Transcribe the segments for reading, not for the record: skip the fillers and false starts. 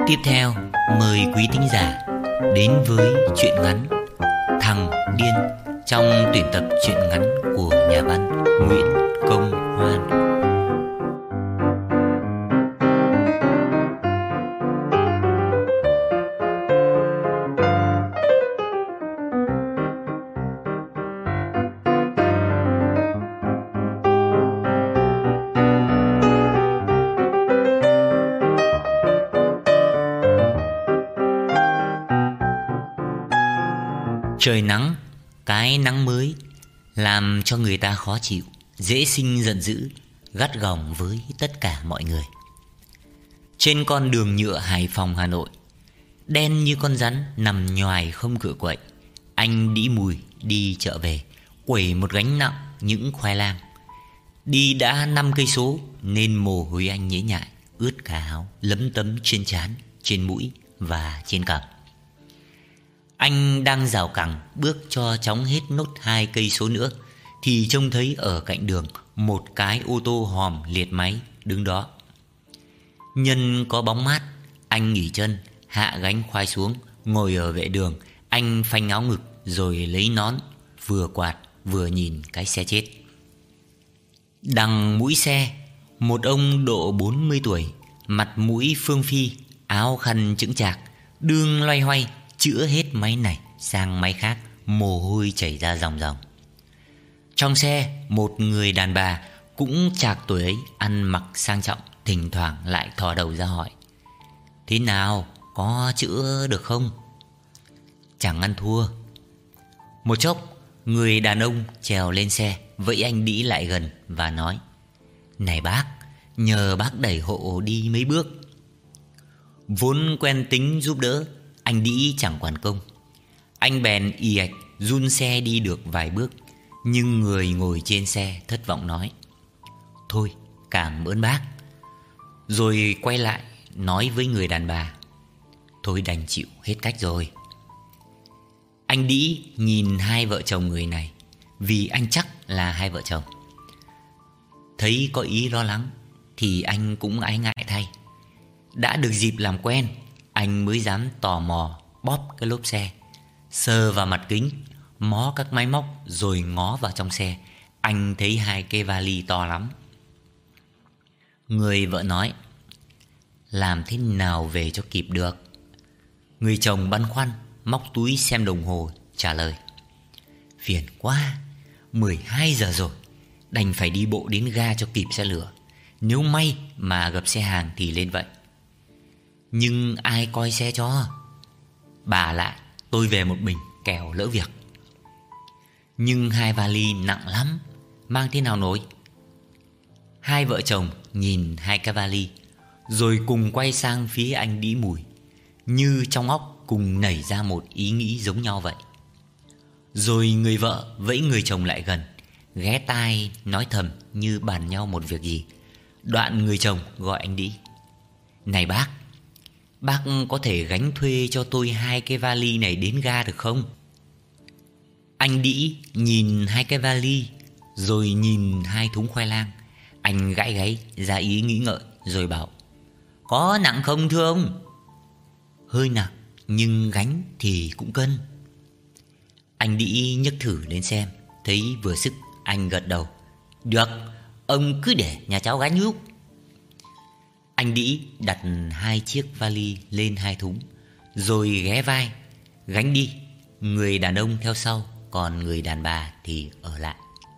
Tiếp theo, mời quý thính giả đến với truyện ngắn Thằng Điên trong tuyển tập truyện ngắn của nhà văn Nguyễn Công Hoan. Trời nắng, cái nắng mới làm cho người ta khó chịu, dễ sinh giận dữ, gắt gỏng với tất cả mọi người. Trên con đường nhựa Hải Phòng Hà Nội, đen như con rắn nằm nhoài không cựa quậy, anh Đĩ Mùi đi chợ về, quẩy một gánh nặng những khoai lang. Đi đã 5 cây số nên mồ hôi anh nhễ nhại, ướt cả áo, lấm tấm trên trán, trên mũi và trên cằm. Anh đang rào cẳng bước cho chóng hết nốt 2 cây số nữa thì trông thấy ở cạnh đường một cái ô tô hòm liệt máy đứng đó. Nhân có bóng mát, anh nghỉ chân, hạ gánh khoai xuống, ngồi ở vệ đường. Anh phanh áo ngực rồi lấy nón, vừa quạt vừa nhìn cái xe chết. Đằng mũi xe, một ông độ 40 tuổi, mặt mũi phương phi, áo khăn chững chạc, đương loay hoay chữa hết máy này sang máy khác, mồ hôi chảy ra ròng ròng. Trong xe, một người đàn bà cũng chạc tuổi ấy, ăn mặc sang trọng, thỉnh thoảng lại thò đầu ra hỏi: "Thế nào, có chữa được không?" "Chẳng ăn thua." Một chốc, người đàn ông trèo lên xe, vẫy anh Đĩ lại gần và nói: "Này bác, nhờ bác đẩy hộ đi mấy bước." Vốn quen tính giúp đỡ, anh Đĩ chẳng quản công. Anh bèn ì ạch run xe đi được vài bước, nhưng người ngồi trên xe thất vọng nói: "Thôi, cảm ơn bác." Rồi quay lại nói với người đàn bà: "Thôi đành chịu hết cách rồi." Anh Đĩ nhìn hai vợ chồng người này, vì anh chắc là hai vợ chồng. Thấy có ý lo lắng thì anh cũng ái ngại thay. Đã được dịp làm quen, anh mới dám tò mò bóp cái lốp xe, sờ vào mặt kính, mó các máy móc rồi ngó vào trong xe. Anh thấy 2 cái vali to lắm. Người vợ nói: "Làm thế nào về cho kịp được?" Người chồng băn khoăn, móc túi xem đồng hồ, trả lời: "Phiền quá, 12 giờ rồi, đành phải đi bộ đến ga cho kịp xe lửa. Nếu may mà gặp xe hàng thì lên vậy. Nhưng ai coi xe cho? Bà lại, tôi về một mình, kẻo lỡ việc." Nhưng 2 vali nặng lắm, mang thế nào nổi? Hai vợ chồng nhìn 2 cái vali, rồi cùng quay sang phía anh Đĩ Mùi, như trong óc cùng nảy ra một ý nghĩ giống nhau vậy. Rồi người vợ vẫy người chồng lại gần, ghé tai nói thầm như bàn nhau một việc gì. Đoạn người chồng gọi anh Đĩ: "Này bác có thể gánh thuê cho tôi 2 cái vali này đến ga được không?" Anh Đĩ nhìn 2 cái vali, rồi nhìn 2 thúng khoai lang. Anh gãi gáy ra ý nghĩ ngợi, rồi bảo: "Có nặng không thưa ông?" "Hơi nặng, nhưng gánh thì cũng cân." Anh Đĩ nhấc thử lên xem, thấy vừa sức, anh gật đầu: "Được, ông cứ để nhà cháu gánh giúp." Anh Đĩ đặt 2 chiếc vali lên 2 thúng, rồi ghé vai gánh đi. Người đàn ông theo sau, còn người đàn bà thì ở lại.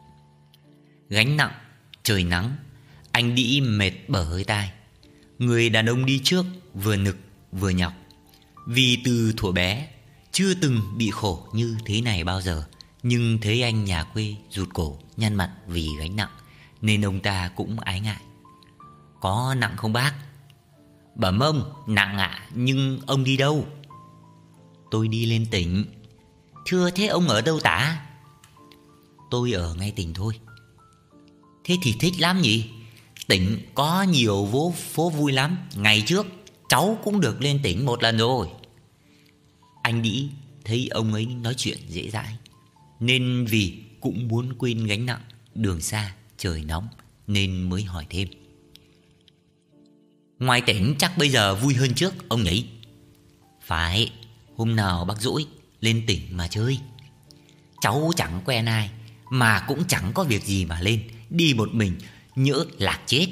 Gánh nặng, trời nắng, anh Đĩ mệt bở hơi tai. Người đàn ông đi trước vừa nực vừa nhọc, vì từ thuở bé chưa từng bị khổ như thế này bao giờ. Nhưng thấy anh nhà quê rụt cổ nhăn mặt vì gánh nặng, nên ông ta cũng ái ngại: "Có nặng không bác?" "Bẩm ông, nặng ạ, nhưng ông đi đâu?" "Tôi đi lên tỉnh." "Thưa, thế ông ở đâu tả?" "Tôi ở ngay tỉnh thôi." "Thế thì thích lắm nhỉ? Tỉnh có nhiều phố vui lắm. Ngày trước cháu cũng được lên tỉnh một lần rồi." Anh Đĩ thấy ông ấy nói chuyện dễ dãi, nên vì cũng muốn quên gánh nặng, đường xa, trời nóng, nên mới hỏi thêm: Ngoài tỉnh chắc bây giờ vui hơn trước ông nhỉ? Phải, hôm nào bác rỗi lên tỉnh mà chơi. Cháu chẳng quen ai, mà cũng chẳng có việc gì mà lên. Đi một mình nhỡ lạc chết.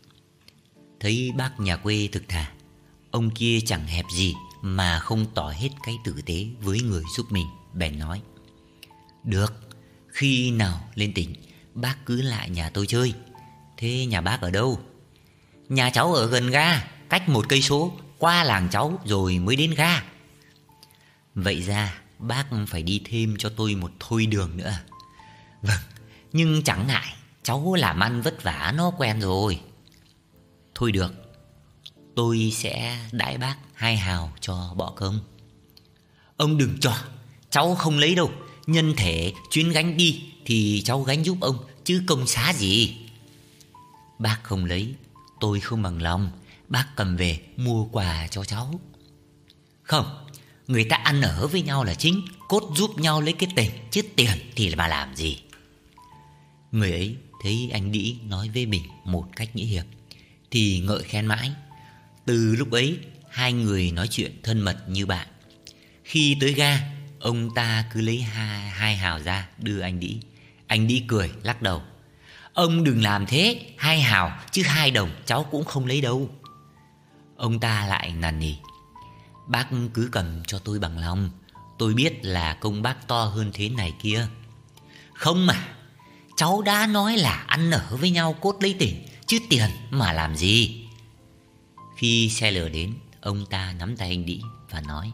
Thấy bác nhà quê thực thà, ông kia chẳng hẹp gì mà không tỏ hết cái tử tế với người giúp mình. Bèn nói: được, khi nào lên tỉnh bác cứ lại nhà tôi chơi. Thế nhà bác ở đâu? Nhà cháu ở gần ga, cách 1 cây số, qua làng cháu rồi mới đến ga. Vậy ra bác phải đi thêm cho tôi một thôi đường nữa. Vâng, nhưng chẳng ngại, cháu làm ăn vất vả nó quen rồi. Thôi được, tôi sẽ đãi bác 2 hào cho bọ công. Ông đừng cho, cháu không lấy đâu. Nhân thể chuyến gánh đi thì cháu gánh giúp ông, chứ công xá gì. Bác không lấy, tôi không bằng lòng. Bác cầm về mua quà cho cháu. Không, người ta ăn ở với nhau là chính, cốt giúp nhau lấy cái tiền, chứ tiền thì mà làm gì. Người ấy thấy anh Đĩ nói với mình một cách nghĩa hiệp thì ngợi khen mãi. Từ lúc ấy hai người nói chuyện thân mật như bạn. Khi tới ga, ông ta cứ lấy 2 hào ra đưa anh Đĩ. Anh Đĩ cười lắc đầu: ông đừng làm thế, 2 hào chứ 2 đồng cháu cũng không lấy đâu. Ông ta lại năn nỉ: bác cứ cầm cho tôi bằng lòng, tôi biết là công bác to hơn thế này kia. Không mà, cháu đã nói là ăn ở với nhau cốt lấy tiền, chứ tiền mà làm gì. Khi xe lửa đến, ông ta nắm tay anh Đĩ và nói: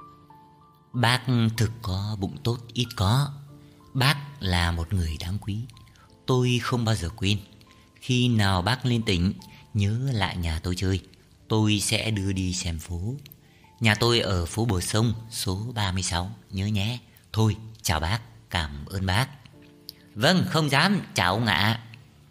bác thực có bụng tốt ít có. Bác là một người đáng quý, tôi không bao giờ quên. Khi nào bác lên tỉnh, nhớ lại nhà tôi chơi, tôi sẽ đưa đi xem phố. Nhà tôi ở phố Bờ Sông, số 36, nhớ nhé. Thôi, chào bác, cảm ơn bác. Vâng, không dám, chào ông ạ.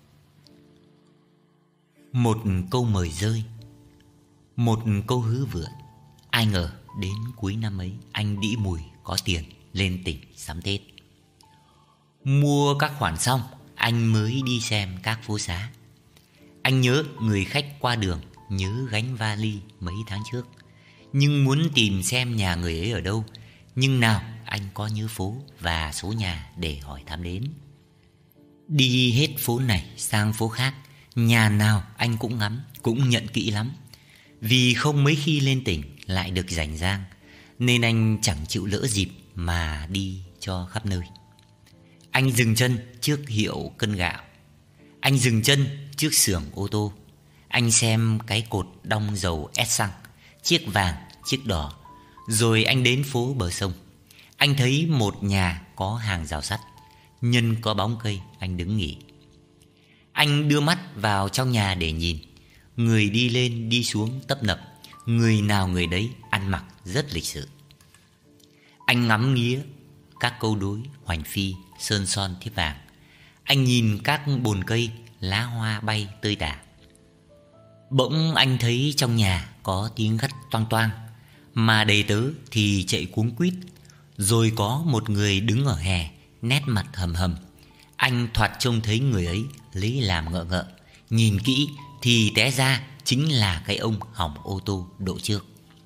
Một câu mời rơi, một câu hứa vượn. Ai ngờ đến cuối năm ấy, anh Đĩ Mùi có tiền lên tỉnh sắm Tết. Mua các khoản xong, anh mới đi xem các phố xá. Anh nhớ người khách qua đường, nhớ gánh vali mấy tháng trước, nhưng muốn tìm xem nhà người ấy ở đâu. Nhưng nào anh có nhớ phố và số nhà để hỏi thăm đến. Đi hết phố này sang phố khác, nhà nào anh cũng ngắm, cũng nhận kỹ lắm. Vì không mấy khi lên tỉnh lại được rảnh rang, nên anh chẳng chịu lỡ dịp mà đi cho khắp nơi. Anh dừng chân trước hiệu cân gạo, anh dừng chân trước xưởng ô tô. Anh xem cái cột đong dầu ép xăng, chiếc vàng, chiếc đỏ. Rồi anh đến phố Bờ Sông. Anh thấy một nhà có hàng rào sắt, nhân có bóng cây, anh đứng nghỉ. Anh đưa mắt vào trong nhà để nhìn. Người đi lên đi xuống tấp nập, người nào người đấy ăn mặc rất lịch sự. Anh ngắm nghía các câu đối, hoành phi, sơn son thiếp vàng. Anh nhìn các bồn cây, lá hoa bay tươi tả. Bỗng anh thấy trong nhà có tiếng gắt toang toang, mà đầy tớ thì chạy cuống quýt. Rồi có một người đứng ở hè, nét mặt hầm hầm. Anh thoạt trông thấy người ấy lấy làm ngợ ngợ. Nhìn kỹ thì té ra chính là cái ông hỏng ô tô độ trước.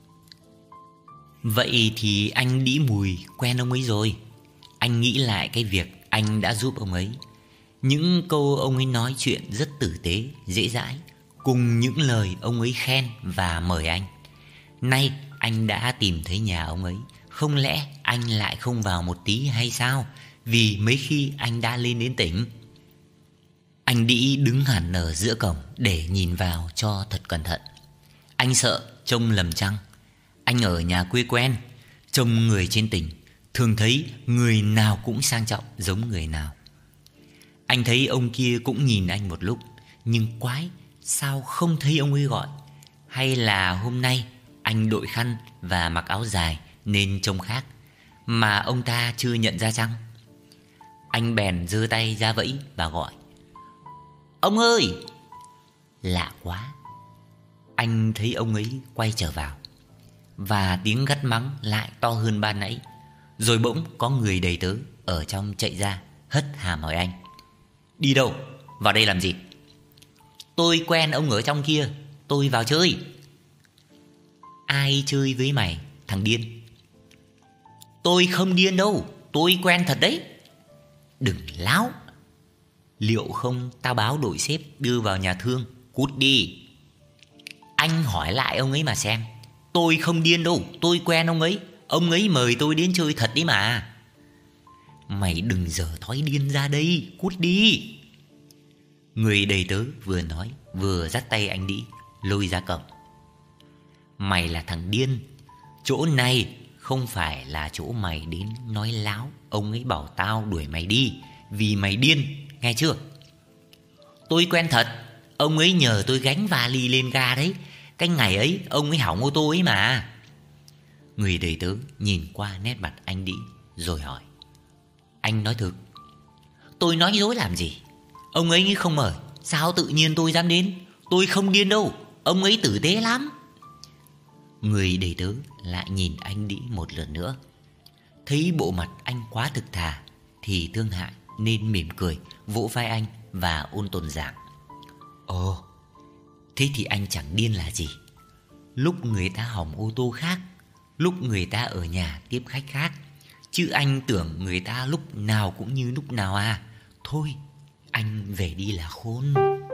Vậy thì anh Đĩ Mùi quen ông ấy rồi. Anh nghĩ lại cái việc anh đã giúp ông ấy. Những câu ông ấy nói chuyện rất tử tế, dễ dãi, cùng những lời ông ấy khen và mời anh. Nay anh đã tìm thấy nhà ông ấy, không lẽ anh lại không vào một tí hay sao? Vì mấy khi anh đã lên đến tỉnh. Anh Đĩ đứng hẳn ở giữa cổng để nhìn vào cho thật cẩn thận. Anh sợ trông lầm chăng. Anh ở nhà quê quen, trông người trên tỉnh, thường thấy người nào cũng sang trọng giống người nào. Anh thấy ông kia cũng nhìn anh một lúc, nhưng quái, sao không thấy ông ấy gọi? Hay là hôm nay anh đội khăn và mặc áo dài nên trông khác, mà ông ta chưa nhận ra chăng? Anh bèn giơ tay ra vẫy và gọi: ông ơi! Lạ quá, anh thấy ông ấy quay trở vào, và tiếng gắt mắng lại to hơn ban nãy. Rồi bỗng có người đầy tớ ở trong chạy ra, hất hàm hỏi anh: đi đâu? Vào đây làm gì? Tôi quen ông ở trong kia. tôi vào chơi. Ai chơi với mày, thằng điên? Tôi không điên đâu, tôi quen thật đấy. Đừng láo. Liệu không tao báo đội sếp đưa vào nhà thương. Cút đi. Anh hỏi lại ông ấy mà xem. Tôi không điên đâu, tôi quen ông ấy. Ông ấy mời tôi đến chơi thật đấy mà. Mày đừng dở thói điên ra đây, cút đi. Người đầy tớ vừa nói vừa dắt tay anh Đĩ lôi ra cổng. Mày là thằng điên. Chỗ này không phải là chỗ mày đến nói láo. Ông ấy bảo tao đuổi mày đi vì mày điên, nghe chưa? Tôi quen thật. Ông ấy nhờ tôi gánh vali lên ga đấy. Cái ngày ấy ông ấy hỏng ô tô ấy mà. Người đầy tớ nhìn qua nét mặt anh Đĩ rồi hỏi. Anh nói thực. Tôi nói dối làm gì? Ông ấy không mời, sao tự nhiên tôi dám đến? Tôi không điên đâu, ông ấy tử tế lắm. Người đầy tớ lại nhìn anh Đĩ một lượt nữa. Thấy bộ mặt anh quá thực thà thì thương hại nên mỉm cười, vỗ vai anh và ôn tồn giảng. Ồ, thế thì anh chẳng điên là gì. Lúc người ta hỏng ô tô khác, lúc người ta ở nhà tiếp khách khác. Chứ anh tưởng người ta lúc nào cũng như lúc nào à. Thôi, anh về đi là khôn.